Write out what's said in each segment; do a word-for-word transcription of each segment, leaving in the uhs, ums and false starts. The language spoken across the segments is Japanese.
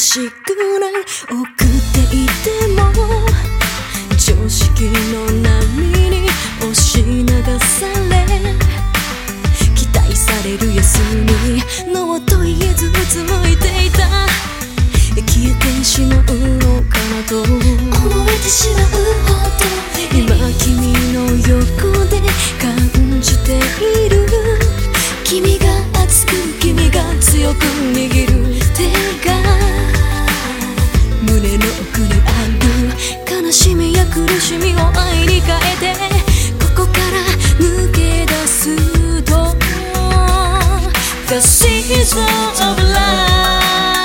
しくない送っていても常識の波に押し流され期待される休みノーと言えずうつむいていた消えてしまうのかなと思えてしまうほど今君の横で感じている君が熱く君が強く握る手が胸の奥にある悲しみや苦しみを愛に変えてここから抜け出すと The season of life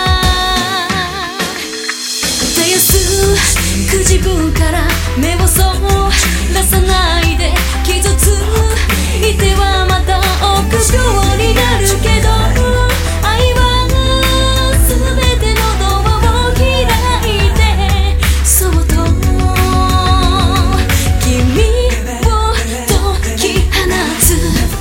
絶やすく自分から目をそらさないで傷ついてはまた臆病になるけど愛は全てのドアを開いてそっと君を解き放つ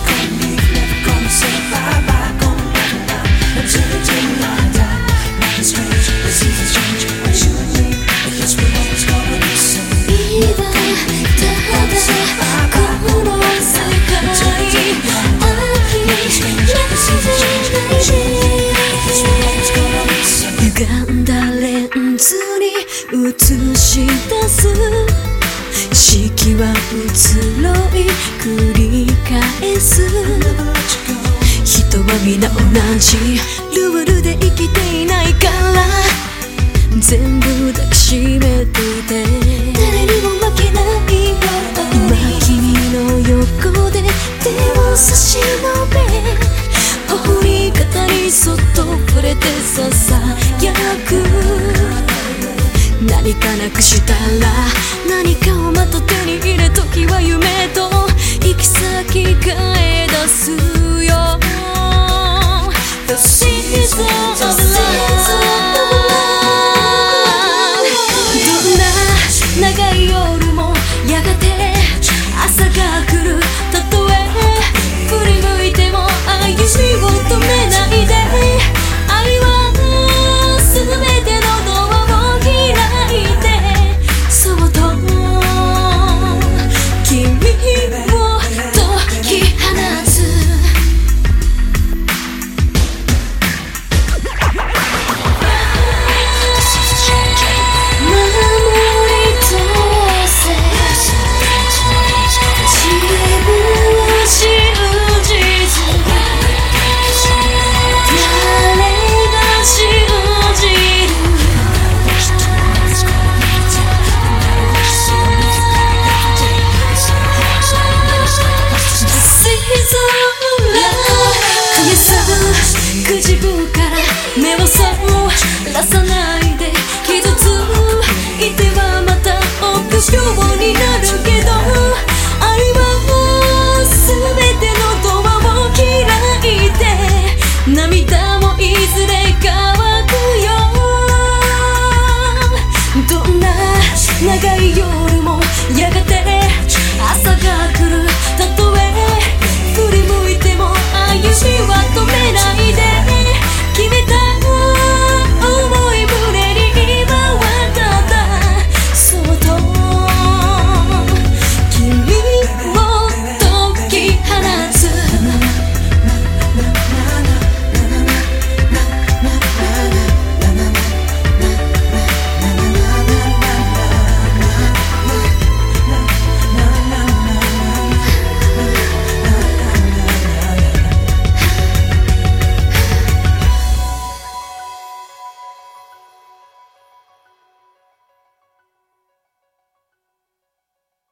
歪んだレンズに映し出す四季は移ろい繰り返す人は皆同じルールで生きていないから全部抱きしめていて誰にも負けないよ今君の横で手を差し伸べ頬に肩にそっと触れてささやく何かなくしたら何かをまた手に入れ時は夢と行き先変え出すよ The season of love どんな長い夜もやがて朝が来るたとえ振り向いても歩みを